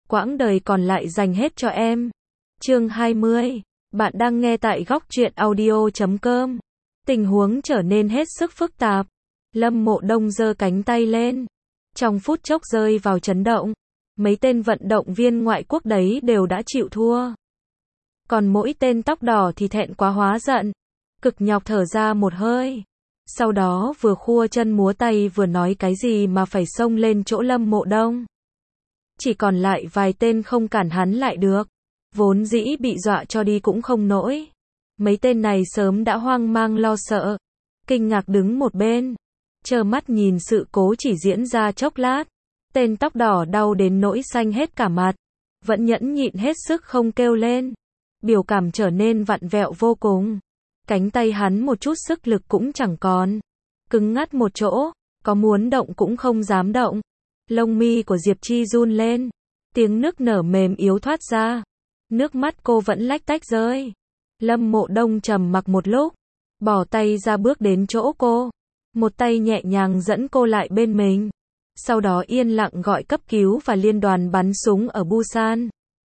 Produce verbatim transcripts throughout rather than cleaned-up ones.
quãng đời còn lại dành hết cho em. Chương hai mươi. Bạn đang nghe tại góc truyện audio chấm com. Tình huống trở nên hết sức phức tạp. Lâm Mộ Đông giơ cánh tay lên. Trong phút chốc rơi vào chấn động. Mấy tên vận động viên ngoại quốc đấy đều đã chịu thua. Còn mỗi tên tóc đỏ thì thẹn quá hóa giận. Cực nhọc thở ra một hơi. Sau đó vừa khua chân múa tay vừa nói cái gì mà phải xông lên chỗ Lâm Mộ Đông. Chỉ còn lại vài tên không cản hắn lại được. Vốn dĩ bị dọa cho đi cũng không nổi. Mấy tên này sớm đã hoang mang lo sợ. Kinh ngạc đứng một bên. Trơ mắt nhìn sự cố chỉ diễn ra chốc lát. Tên tóc đỏ đau đến nỗi xanh hết cả mặt. Vẫn nhẫn nhịn hết sức không kêu lên. Biểu cảm trở nên vặn vẹo vô cùng. Cánh tay hắn một chút sức lực cũng chẳng còn. Cứng ngắt một chỗ. Có muốn động cũng không dám động. Lông mi của Diệp Chi run lên. Tiếng nức nở mềm yếu thoát ra. Nước mắt cô vẫn lách tách rơi. Lâm Mộ Đông trầm mặc một lúc. Bỏ tay ra bước đến chỗ cô. Một tay nhẹ nhàng dẫn cô lại bên mình. Sau đó yên lặng gọi cấp cứu và liên đoàn bắn súng ở Busan.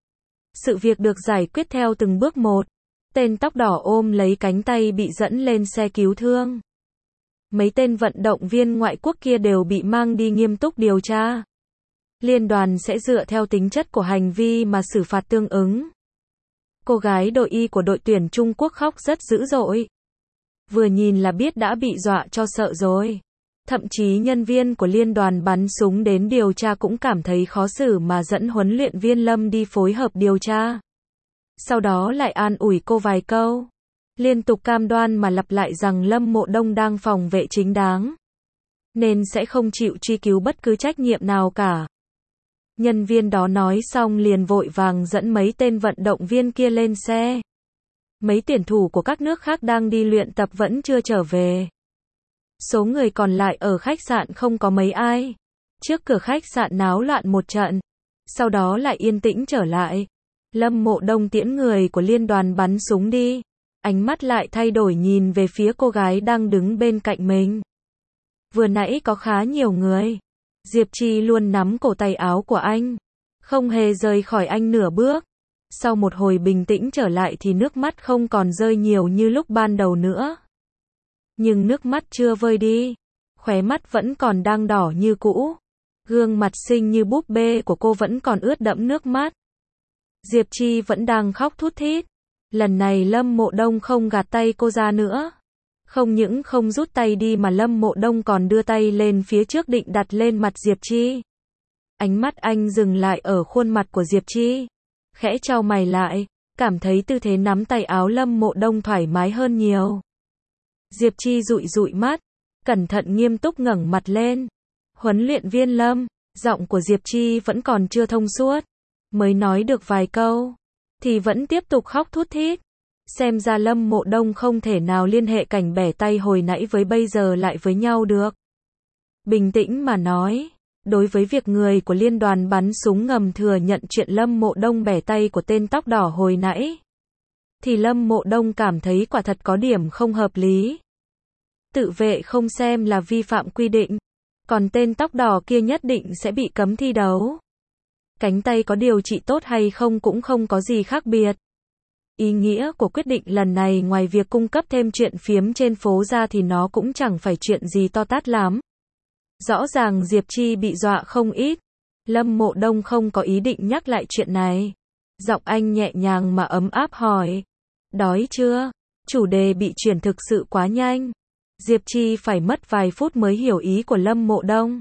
Sự việc được giải quyết theo từng bước một. Tên tóc đỏ ôm lấy cánh tay bị dẫn lên xe cứu thương. Mấy tên vận động viên ngoại quốc kia đều bị mang đi nghiêm túc điều tra. Liên đoàn sẽ dựa theo tính chất của hành vi mà xử phạt tương ứng. Cô gái đội y của đội tuyển Trung Quốc khóc rất dữ dội. Vừa nhìn là biết đã bị dọa cho sợ rồi. Thậm chí nhân viên của liên đoàn bắn súng đến điều tra cũng cảm thấy khó xử mà dẫn huấn luyện viên Lâm đi phối hợp điều tra. Sau đó lại an ủi cô vài câu. Liên tục cam đoan mà lặp lại rằng Lâm Mộ Đông đang phòng vệ chính đáng. Nên sẽ không chịu truy cứu bất cứ trách nhiệm nào cả. Nhân viên đó nói xong liền vội vàng dẫn mấy tên vận động viên kia lên xe. Mấy tuyển thủ của các nước khác đang đi luyện tập vẫn chưa trở về. Số người còn lại ở khách sạn không có mấy ai. Trước cửa khách sạn náo loạn một trận. Sau đó lại yên tĩnh trở lại. Lâm Mộ Đông tiễn người của liên đoàn bắn súng đi. Ánh mắt lại thay đổi nhìn về phía cô gái đang đứng bên cạnh mình. Vừa nãy có khá nhiều người. Diệp Chi luôn nắm cổ tay áo của anh. Không hề rời khỏi anh nửa bước. Sau một hồi bình tĩnh trở lại thì nước mắt không còn rơi nhiều như lúc ban đầu nữa. Nhưng nước mắt chưa vơi đi. Khóe mắt vẫn còn đang đỏ như cũ. Gương mặt xinh như búp bê của cô vẫn còn ướt đẫm nước mắt. Diệp Chi vẫn đang khóc thút thít. Lần này Lâm Mộ Đông không gạt tay cô ra nữa. Không những không rút tay đi mà Lâm Mộ Đông còn đưa tay lên phía trước định đặt lên mặt Diệp Chi. Ánh mắt anh dừng lại ở khuôn mặt của Diệp Chi. Khẽ chau mày lại, cảm thấy tư thế nắm tay áo Lâm Mộ Đông thoải mái hơn nhiều. Diệp Chi dụi dụi mắt, cẩn thận nghiêm túc ngẩng mặt lên. Huấn luyện viên Lâm, giọng của Diệp Chi vẫn còn chưa thông suốt. Mới nói được vài câu, thì vẫn tiếp tục khóc thút thít. Xem ra Lâm Mộ Đông không thể nào liên hệ cảnh bẻ tay hồi nãy với bây giờ lại với nhau được. Bình tĩnh mà nói, đối với việc người của liên đoàn bắn súng ngầm thừa nhận chuyện Lâm Mộ Đông bẻ tay của tên tóc đỏ hồi nãy, thì Lâm Mộ Đông cảm thấy quả thật có điểm không hợp lý. Tự vệ không xem là vi phạm quy định, còn tên tóc đỏ kia nhất định sẽ bị cấm thi đấu. Cánh tay có điều trị tốt hay không cũng không có gì khác biệt. Ý nghĩa của quyết định lần này ngoài việc cung cấp thêm chuyện phiếm trên phố ra thì nó cũng chẳng phải chuyện gì to tát lắm. Rõ ràng Diệp Chi bị dọa không ít. Lâm Mộ Đông không có ý định nhắc lại chuyện này. Giọng anh nhẹ nhàng mà ấm áp hỏi. Đói chưa? Chủ đề bị chuyển thực sự quá nhanh. Diệp Chi phải mất vài phút mới hiểu ý của Lâm Mộ Đông.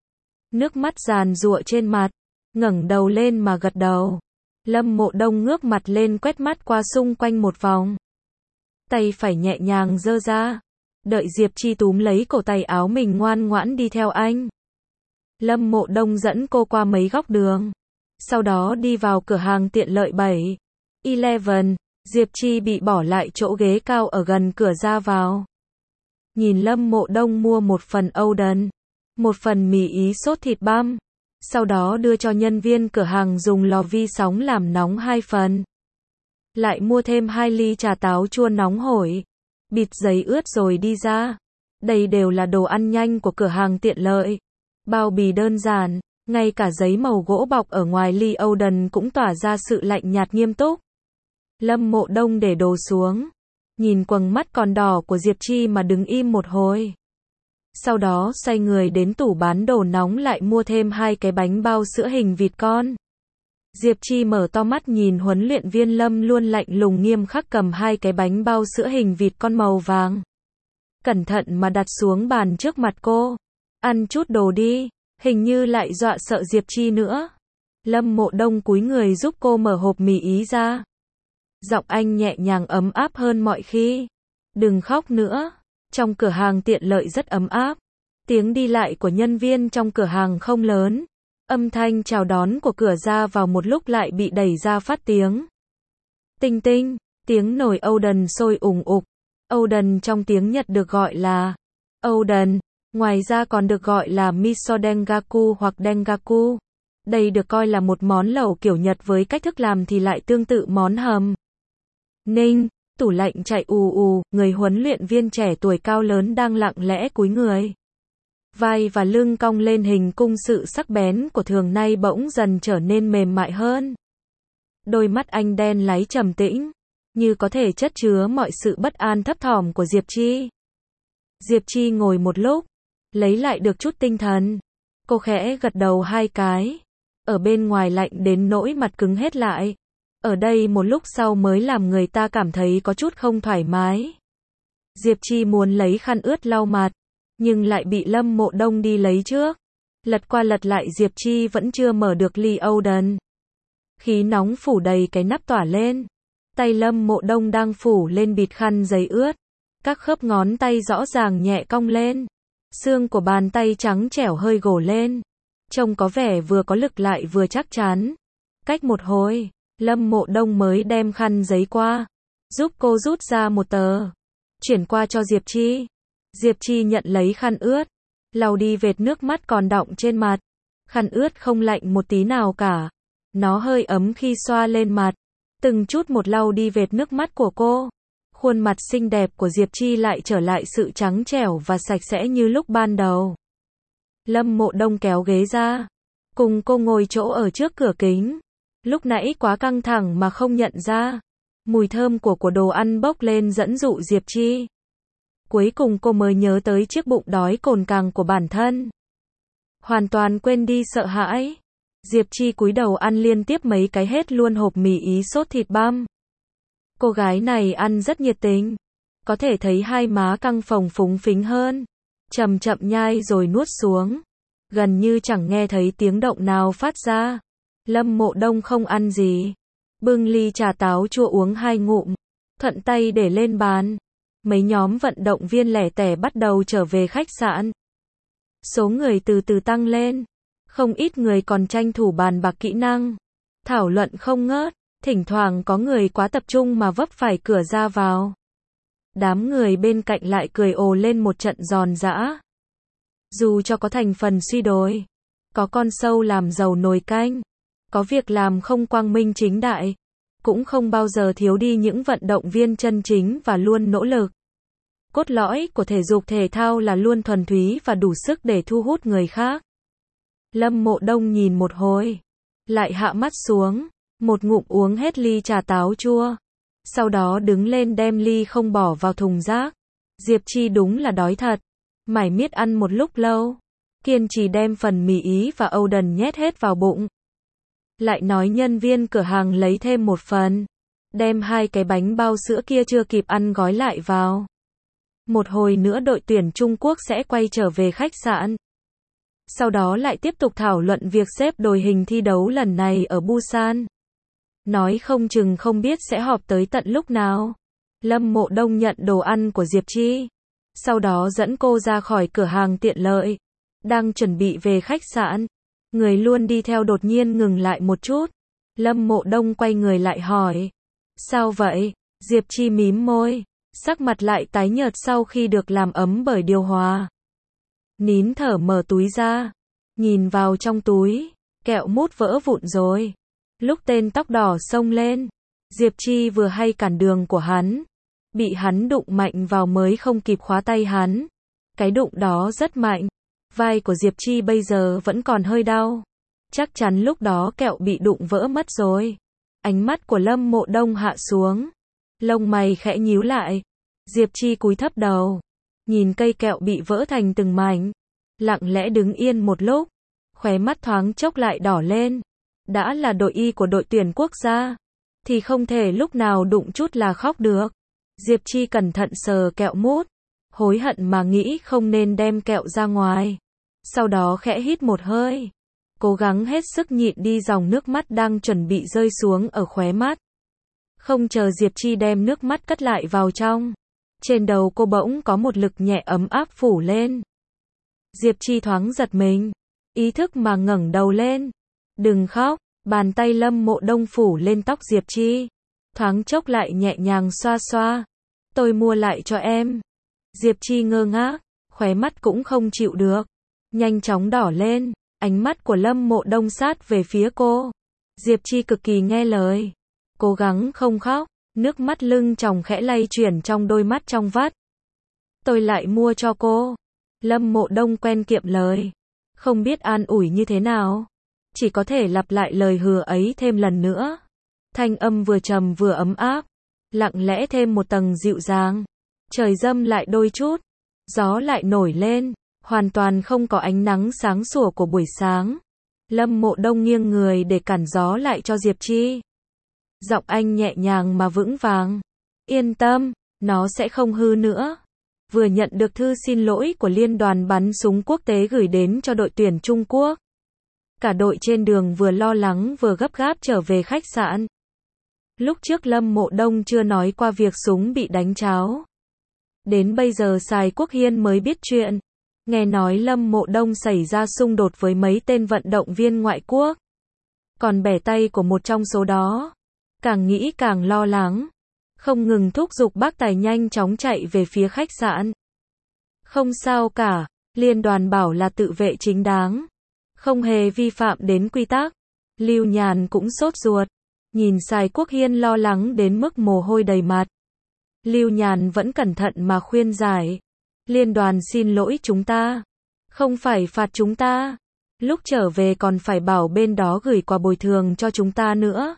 Nước mắt giàn giụa trên mặt. Ngẩng đầu lên mà gật đầu. Lâm Mộ Đông ngước mặt lên quét mắt qua xung quanh một vòng. Tay phải nhẹ nhàng giơ ra. Đợi Diệp Chi túm lấy cổ tay áo mình ngoan ngoãn đi theo anh. Lâm Mộ Đông dẫn cô qua mấy góc đường. Sau đó đi vào cửa hàng tiện lợi bảy Eleven. Diệp Chi bị bỏ lại chỗ ghế cao ở gần cửa ra vào. Nhìn Lâm Mộ Đông mua một phần Oden, một phần mì ý sốt thịt băm. Sau đó đưa cho nhân viên cửa hàng dùng lò vi sóng làm nóng hai phần. Lại mua thêm hai ly trà táo chua nóng hổi. Bịt giấy ướt rồi đi ra. Đây đều là đồ ăn nhanh của cửa hàng tiện lợi. Bao bì đơn giản, Ngay cả giấy màu gỗ bọc ở ngoài ly Oden cũng tỏa ra sự lạnh nhạt nghiêm túc. Lâm Mộ Đông để đồ xuống, nhìn quầng mắt còn đỏ của Diệp Chi mà đứng im một hồi. Sau đó xoay người đến tủ bán đồ nóng lại mua thêm hai cái bánh bao sữa hình vịt con. Diệp Chi mở to mắt nhìn huấn luyện viên Lâm luôn lạnh lùng nghiêm khắc cầm hai cái bánh bao sữa hình vịt con màu vàng. Cẩn thận mà đặt xuống bàn trước mặt cô. Ăn chút đồ đi, hình như lại dọa sợ Diệp Chi nữa. Lâm Mộ Đông cúi người giúp cô mở hộp mì ý ra. Giọng anh nhẹ nhàng ấm áp hơn mọi khi. Đừng khóc nữa. Trong cửa hàng tiện lợi rất ấm áp. Tiếng đi lại của nhân viên trong cửa hàng không lớn. Âm thanh chào đón của cửa ra vào một lúc lại bị đẩy ra phát tiếng. Tinh tinh, tiếng nồi Oden sôi ủng ục. Oden trong tiếng Nhật được gọi là Oden, ngoài ra còn được gọi là miso dengaku hoặc dengaku. Đây được coi là một món lẩu kiểu Nhật với cách thức làm thì lại tương tự món hầm. Ninh, tủ lạnh chạy ù ù, người huấn luyện viên trẻ tuổi cao lớn đang lặng lẽ cúi người. Vai và lưng cong lên hình cung, sự sắc bén của thường nay bỗng dần trở nên mềm mại hơn. Đôi mắt anh đen láy trầm tĩnh, như có thể chất chứa mọi sự bất an thấp thỏm của Diệp Chi. Diệp Chi ngồi một lúc, lấy lại được chút tinh thần. Cô khẽ gật đầu hai cái. Ở bên ngoài lạnh đến nỗi mặt cứng hết lại. Ở đây một lúc sau mới làm người ta cảm thấy có chút không thoải mái. Diệp Chi muốn lấy khăn ướt lau mặt, nhưng lại bị Lâm Mộ Đông đi lấy trước. Lật qua lật lại Diệp Chi vẫn chưa mở được ly Oden. Khí nóng phủ đầy cái nắp tỏa lên. Tay Lâm Mộ Đông đang phủ lên bịt khăn giấy ướt. Các khớp ngón tay rõ ràng nhẹ cong lên. Xương của bàn tay trắng trẻo hơi gồ lên. Trông có vẻ vừa có lực lại vừa chắc chắn. Cách một hồi, Lâm Mộ Đông mới đem khăn giấy qua. Giúp cô rút ra một tờ. Chuyển qua cho Diệp Chi. Diệp Chi nhận lấy khăn ướt. Lau đi vệt nước mắt còn đọng trên mặt. Khăn ướt không lạnh một tí nào cả. Nó hơi ấm khi xoa lên mặt. Từng chút một lau đi vệt nước mắt của cô. Khuôn mặt xinh đẹp của Diệp Chi lại trở lại sự trắng trẻo và sạch sẽ như lúc ban đầu. Lâm Mộ Đông kéo ghế ra. Cùng cô ngồi chỗ ở trước cửa kính. Lúc nãy quá căng thẳng mà không nhận ra. Mùi thơm của của đồ ăn bốc lên dẫn dụ Diệp Chi. Cuối cùng cô mới nhớ tới chiếc bụng đói cồn cào của bản thân. Hoàn toàn quên đi sợ hãi. Diệp Chi cúi đầu ăn liên tiếp mấy cái hết luôn hộp mì ý sốt thịt băm. Cô gái này ăn rất nhiệt tình. Có thể thấy hai má căng phồng phúng phính hơn. Chậm chậm nhai rồi nuốt xuống. Gần như chẳng nghe thấy tiếng động nào phát ra. Lâm Mộ Đông không ăn gì. Bưng ly trà táo chua uống hai ngụm. Thuận tay để lên bàn. Mấy nhóm vận động viên lẻ tẻ bắt đầu trở về khách sạn. Số người từ từ tăng lên. Không ít người còn tranh thủ bàn bạc kỹ năng. Thảo luận không ngớt. Thỉnh thoảng có người quá tập trung mà vấp phải cửa ra vào. Đám người bên cạnh lại cười ồ lên một trận giòn giã. Dù cho có thành phần suy đồi. Có con sâu làm dầu nồi canh. Có việc làm không quang minh chính đại. Cũng không bao giờ thiếu đi những vận động viên chân chính và luôn nỗ lực. Cốt lõi của thể dục thể thao là luôn thuần túy và đủ sức để thu hút người khác. Lâm Mộ Đông nhìn một hồi. Lại hạ mắt xuống. Một ngụm uống hết ly trà táo chua. Sau đó đứng lên đem ly không bỏ vào thùng rác. Diệp Chi đúng là đói thật. Mải miết ăn một lúc lâu. Kiên trì đem phần mì ý và Oden nhét hết vào bụng. Lại nói nhân viên cửa hàng lấy thêm một phần. Đem hai cái bánh bao sữa kia chưa kịp ăn gói lại vào. Một hồi nữa đội tuyển Trung Quốc sẽ quay trở về khách sạn. Sau đó lại tiếp tục thảo luận việc xếp đội hình thi đấu lần này ở Busan. Nói không chừng không biết sẽ họp tới tận lúc nào. Lâm Mộ Đông nhận đồ ăn của Diệp Chi. Sau đó dẫn cô ra khỏi cửa hàng tiện lợi. Đang chuẩn bị về khách sạn. Người luôn đi theo đột nhiên ngừng lại một chút. Lâm Mộ Đông quay người lại hỏi. Sao vậy? Diệp Chi mím môi. Sắc mặt lại tái nhợt sau khi được làm ấm bởi điều hòa. Nín thở mở túi ra. Nhìn vào trong túi. Kẹo mút vỡ vụn rồi. Lúc tên tóc đỏ xông lên. Diệp Chi vừa hay cản đường của hắn. Bị hắn đụng mạnh vào mới không kịp khóa tay hắn. Cái đụng đó rất mạnh. Vai của Diệp Chi bây giờ vẫn còn hơi đau. Chắc chắn lúc đó kẹo bị đụng vỡ mất rồi. Ánh mắt của Lâm Mộ Đông hạ xuống. Lông mày khẽ nhíu lại. Diệp Chi cúi thấp đầu. Nhìn cây kẹo bị vỡ thành từng mảnh. Lặng lẽ đứng yên một lúc. Khóe mắt thoáng chốc lại đỏ lên. Đã là đội y của đội tuyển quốc gia. Thì không thể lúc nào đụng chút là khóc được. Diệp Chi cẩn thận sờ kẹo mút. Hối hận mà nghĩ không nên đem kẹo ra ngoài. Sau đó khẽ hít một hơi. Cố gắng hết sức nhịn đi dòng nước mắt đang chuẩn bị rơi xuống ở khóe mắt. Không chờ Diệp Chi đem nước mắt cất lại vào trong. Trên đầu cô bỗng có một lực nhẹ ấm áp phủ lên. Diệp Chi thoáng giật mình. Ý thức mà ngẩng đầu lên. Đừng khóc. Bàn tay Lâm Mộ Đông phủ lên tóc Diệp Chi. Thoáng chốc lại nhẹ nhàng xoa xoa. Tôi mua lại cho em. Diệp Chi ngơ ngác. Khóe mắt cũng không chịu được. Nhanh chóng đỏ lên. Ánh mắt của Lâm Mộ Đông sát về phía cô. Diệp Chi cực kỳ nghe lời. Cố gắng không khóc. Nước mắt lưng tròng khẽ lay chuyển trong đôi mắt trong vắt. Tôi lại mua cho cô. Lâm Mộ Đông quen kiệm lời. Không biết an ủi như thế nào. Chỉ có thể lặp lại lời hứa ấy thêm lần nữa. Thanh âm vừa trầm vừa ấm áp. Lặng lẽ thêm một tầng dịu dàng. Trời dâm lại đôi chút. Gió lại nổi lên. Hoàn toàn không có ánh nắng sáng sủa của buổi sáng. Lâm Mộ Đông nghiêng người để cản gió lại cho Diệp Chi. Giọng anh nhẹ nhàng mà vững vàng. Yên tâm, nó sẽ không hư nữa. Vừa nhận được thư xin lỗi của Liên đoàn bắn súng quốc tế gửi đến cho đội tuyển Trung Quốc. Cả đội trên đường vừa lo lắng vừa gấp gáp trở về khách sạn. Lúc trước Lâm Mộ Đông chưa nói qua việc súng bị đánh tráo. Đến bây giờ Sài Quốc Hiên mới biết chuyện. Nghe nói Lâm Mộ Đông xảy ra xung đột với mấy tên vận động viên ngoại quốc. Còn bẻ tay của một trong số đó. Càng nghĩ càng lo lắng. Không ngừng thúc giục bác tài nhanh chóng chạy về phía khách sạn. Không sao cả, liên đoàn bảo là tự vệ chính đáng. Không hề vi phạm đến quy tắc. Lưu Nhàn cũng sốt ruột. Nhìn Sài Quốc Hiên lo lắng đến mức mồ hôi đầy mặt. Lưu Nhàn vẫn cẩn thận mà khuyên giải. Liên đoàn xin lỗi chúng ta. Không phải phạt chúng ta. Lúc trở về còn phải bảo bên đó gửi quà bồi thường cho chúng ta nữa.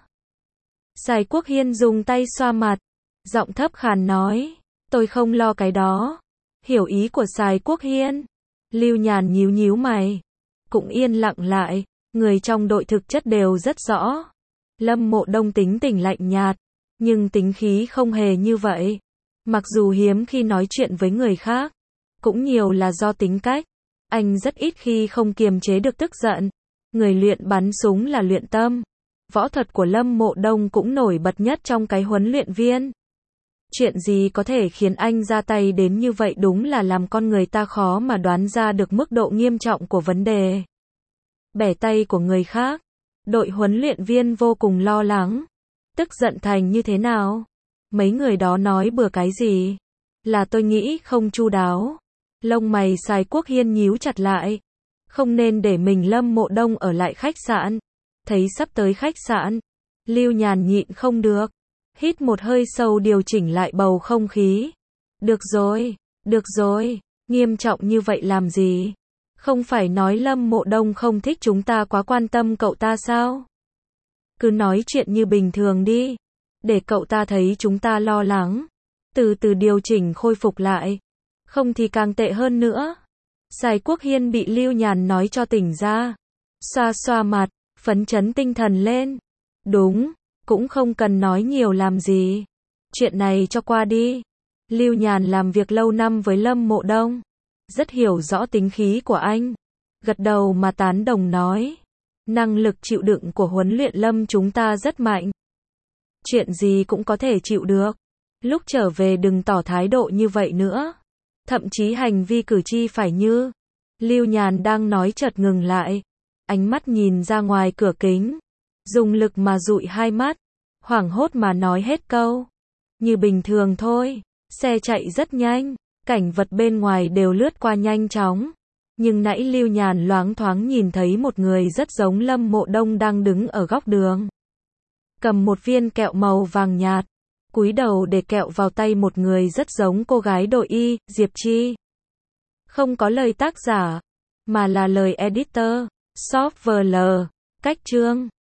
Sài Quốc Hiên dùng tay xoa mặt. Giọng thấp khàn nói. Tôi không lo cái đó. Hiểu ý của Sài Quốc Hiên. Lưu Nhàn nhíu nhíu mày. Cũng yên lặng lại. Người trong đội thực chất đều rất rõ. Lâm Mộ Đông tính tình lạnh nhạt. Nhưng tính khí không hề như vậy. Mặc dù hiếm khi nói chuyện với người khác. Cũng nhiều là do tính cách. Anh rất ít khi không kiềm chế được tức giận. Người luyện bắn súng là luyện tâm. Võ thuật của Lâm Mộ Đông cũng nổi bật nhất trong cái huấn luyện viên. Chuyện gì có thể khiến anh ra tay đến như vậy đúng là làm con người ta khó mà đoán ra được mức độ nghiêm trọng của vấn đề. Bẻ tay của người khác. Đội huấn luyện viên vô cùng lo lắng. Tức giận thành như thế nào? Mấy người đó nói bừa cái gì? Là tôi nghĩ không chu đáo. Lông mày Sài Quốc Hiên nhíu chặt lại. Không nên để mình Lâm Mộ Đông ở lại khách sạn. Thấy sắp tới khách sạn. Lưu Nhàn nhịn không được. Hít một hơi sâu điều chỉnh lại bầu không khí. Được rồi, được rồi. Nghiêm trọng như vậy làm gì? Không phải nói Lâm Mộ Đông không thích chúng ta quá quan tâm cậu ta sao? Cứ nói chuyện như bình thường đi. Để cậu ta thấy chúng ta lo lắng. Từ từ điều chỉnh khôi phục lại. Không thì càng tệ hơn nữa. Sài Quốc Hiên bị Lưu Nhàn nói cho tỉnh ra. Xoa xoa mặt, phấn chấn tinh thần lên. Đúng, cũng không cần nói nhiều làm gì. Chuyện này cho qua đi. Lưu Nhàn làm việc lâu năm với Lâm Mộ Đông. Rất hiểu rõ tính khí của anh. Gật đầu mà tán đồng nói. Năng lực chịu đựng của huấn luyện Lâm chúng ta rất mạnh. Chuyện gì cũng có thể chịu được. Lúc trở về đừng tỏ thái độ như vậy nữa. Thậm chí hành vi cử chỉ phải như. Lưu Nhàn đang nói chợt ngừng lại. Ánh mắt nhìn ra ngoài cửa kính. Dùng lực mà dụi hai mắt. Hoảng hốt mà nói hết câu. Như bình thường thôi. Xe chạy rất nhanh. Cảnh vật bên ngoài đều lướt qua nhanh chóng. Nhưng nãy Lưu Nhàn loáng thoáng nhìn thấy một người rất giống Lâm Mộ Đông đang đứng ở góc đường. Cầm một viên kẹo màu vàng nhạt. Cúi đầu để kẹo vào tay một người rất giống cô gái đội y, Diệp Chi. Không có lời tác giả, mà là lời editor, software. cách chương